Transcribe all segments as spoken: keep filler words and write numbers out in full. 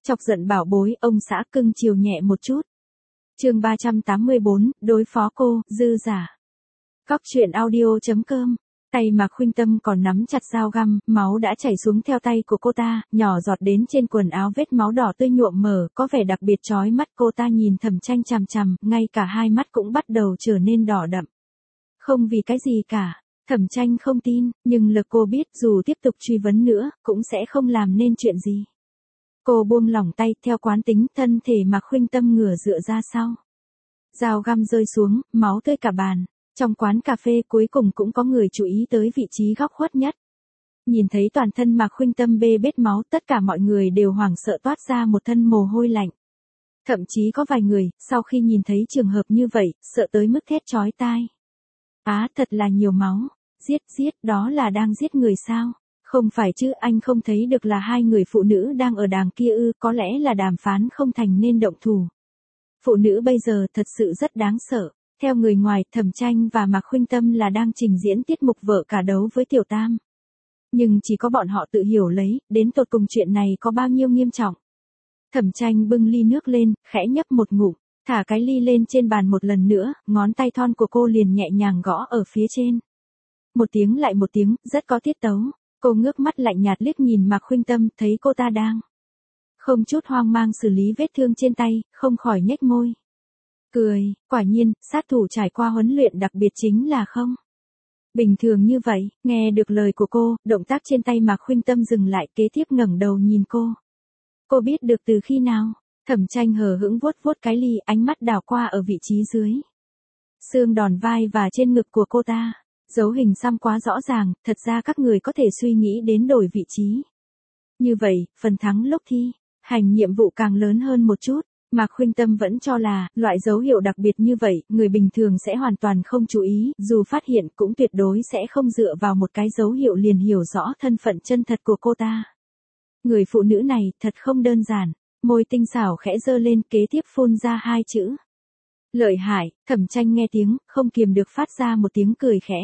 Chọc giận bảo bối, ông xã cưng chiều nhẹ một chút. Chương ba trăm tám mươi bốn, đối phó cô, dư giả. Cóc truyện audio chấm com. Tay Mạc Khuynh Tâm còn nắm chặt dao găm, máu đã chảy xuống theo tay của cô ta, nhỏ giọt đến trên quần áo, vết máu đỏ tươi nhuộm mờ, có vẻ đặc biệt chói mắt. Cô ta nhìn Thẩm Tranh chằm chằm, ngay cả hai mắt cũng bắt đầu trở nên đỏ đậm. Không vì cái gì cả. Thẩm Tranh không tin, nhưng lực cô biết dù tiếp tục truy vấn nữa, cũng sẽ không làm nên chuyện gì. Cô buông lỏng tay, theo quán tính, thân thể Mạc Khuynh Tâm ngửa dựa ra sau. Dao găm rơi xuống, máu tươi cả bàn. Trong quán cà phê cuối cùng cũng có người chú ý tới vị trí góc khuất nhất. Nhìn thấy toàn thân Mạc Khuynh Tâm bê bết máu, tất cả mọi người đều hoảng sợ toát ra một thân mồ hôi lạnh. Thậm chí có vài người, sau khi nhìn thấy trường hợp như vậy, sợ tới mức thét chói tai. Á, thật là nhiều máu. Giết, giết, đó là đang giết người sao? Không phải chứ, anh không thấy được là hai người phụ nữ đang ở đàng kia ư, có lẽ là đàm phán không thành nên động thủ. Phụ nữ bây giờ thật sự rất đáng sợ. Theo người ngoài, Thẩm Tranh và Mạc Khuynh Tâm là đang trình diễn tiết mục vợ cả đấu với Tiểu Tam. Nhưng chỉ có bọn họ tự hiểu lấy, đến tột cùng chuyện này có bao nhiêu nghiêm trọng. Thẩm Tranh bưng ly nước lên, khẽ nhấp một ngụm, thả cái ly lên trên bàn một lần nữa, ngón tay thon của cô liền nhẹ nhàng gõ ở phía trên. Một tiếng lại một tiếng, rất có tiết tấu. Cô ngước mắt lạnh nhạt liếc nhìn Mạc Khuynh Tâm, thấy cô ta đang không chút hoang mang xử lý vết thương trên tay, không khỏi nhếch môi. Cười, quả nhiên, sát thủ trải qua huấn luyện đặc biệt chính là không bình thường như vậy. Nghe được lời của cô, động tác trên tay Mạc Khuynh Tâm dừng lại, kế tiếp ngẩng đầu nhìn cô. Cô biết được từ khi nào? Thẩm Tranh hờ hững vuốt vuốt cái ly, ánh mắt đảo qua ở vị trí dưới xương đòn vai và trên ngực của cô ta. Dấu hình xăm quá rõ ràng, thật ra các người có thể suy nghĩ đến đổi vị trí. Như vậy, phần thắng lúc thi hành nhiệm vụ càng lớn hơn một chút. Mạc Khuynh Tâm vẫn cho là, loại dấu hiệu đặc biệt như vậy, người bình thường sẽ hoàn toàn không chú ý, dù phát hiện cũng tuyệt đối sẽ không dựa vào một cái dấu hiệu liền hiểu rõ thân phận chân thật của cô ta. Người phụ nữ này, thật không đơn giản. Môi tinh xảo khẽ giơ lên, kế tiếp phun ra hai chữ. Lợi hại. Thẩm Tranh nghe tiếng, không kiềm được phát ra một tiếng cười khẽ.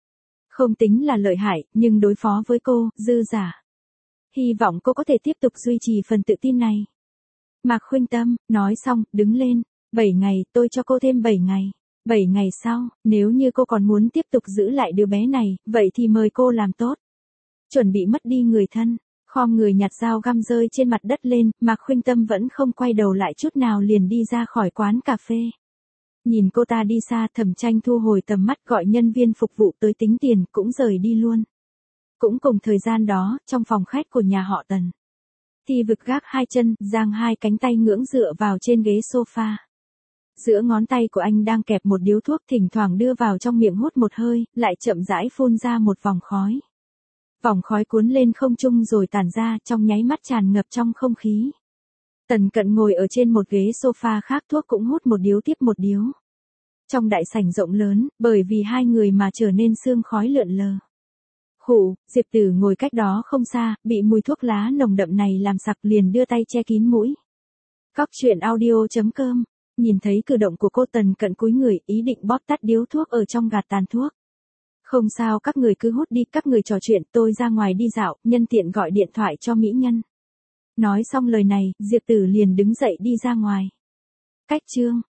Không tính là lợi hại, nhưng đối phó với cô, dư giả. Hy vọng cô có thể tiếp tục duy trì phần tự tin này. Mạc Khuynh Tâm, nói xong, đứng lên. bảy ngày, tôi cho cô thêm bảy ngày. bảy ngày sau, nếu như cô còn muốn tiếp tục giữ lại đứa bé này, vậy thì mời cô làm tốt. Chuẩn bị mất đi người thân, khom người nhặt dao găm rơi trên mặt đất lên, Mạc Khuynh Tâm vẫn không quay đầu lại chút nào liền đi ra khỏi quán cà phê. Nhìn cô ta đi xa, Thẩm Tranh thu hồi tầm mắt, gọi nhân viên phục vụ tới tính tiền, cũng rời đi luôn. Cũng cùng thời gian đó, trong phòng khách của nhà họ Tần. Thì vực gác hai chân, giang hai cánh tay ngưỡng dựa vào trên ghế sofa. Giữa ngón tay của anh đang kẹp một điếu thuốc, thỉnh thoảng đưa vào trong miệng hút một hơi, lại chậm rãi phun ra một vòng khói. Vòng khói cuốn lên không trung rồi tản ra, trong nháy mắt tràn ngập trong không khí. Tần Cận ngồi ở trên một ghế sofa khác, thuốc cũng hút một điếu tiếp một điếu. Trong đại sảnh rộng lớn, bởi vì hai người mà trở nên sương khói lượn lờ. Khụ, Diệp Tử ngồi cách đó không xa, bị mùi thuốc lá nồng đậm này làm sặc, liền đưa tay che kín mũi. Cóc truyện audio chấm com. Nhìn thấy cử động của cô, Tần Cận cúi người, ý định bóp tắt điếu thuốc ở trong gạt tàn thuốc. Không sao, các người cứ hút đi, các người trò chuyện, tôi ra ngoài đi dạo, nhân tiện gọi điện thoại cho mỹ nhân. Nói xong lời này, Diệp Tử liền đứng dậy đi ra ngoài. Cách chương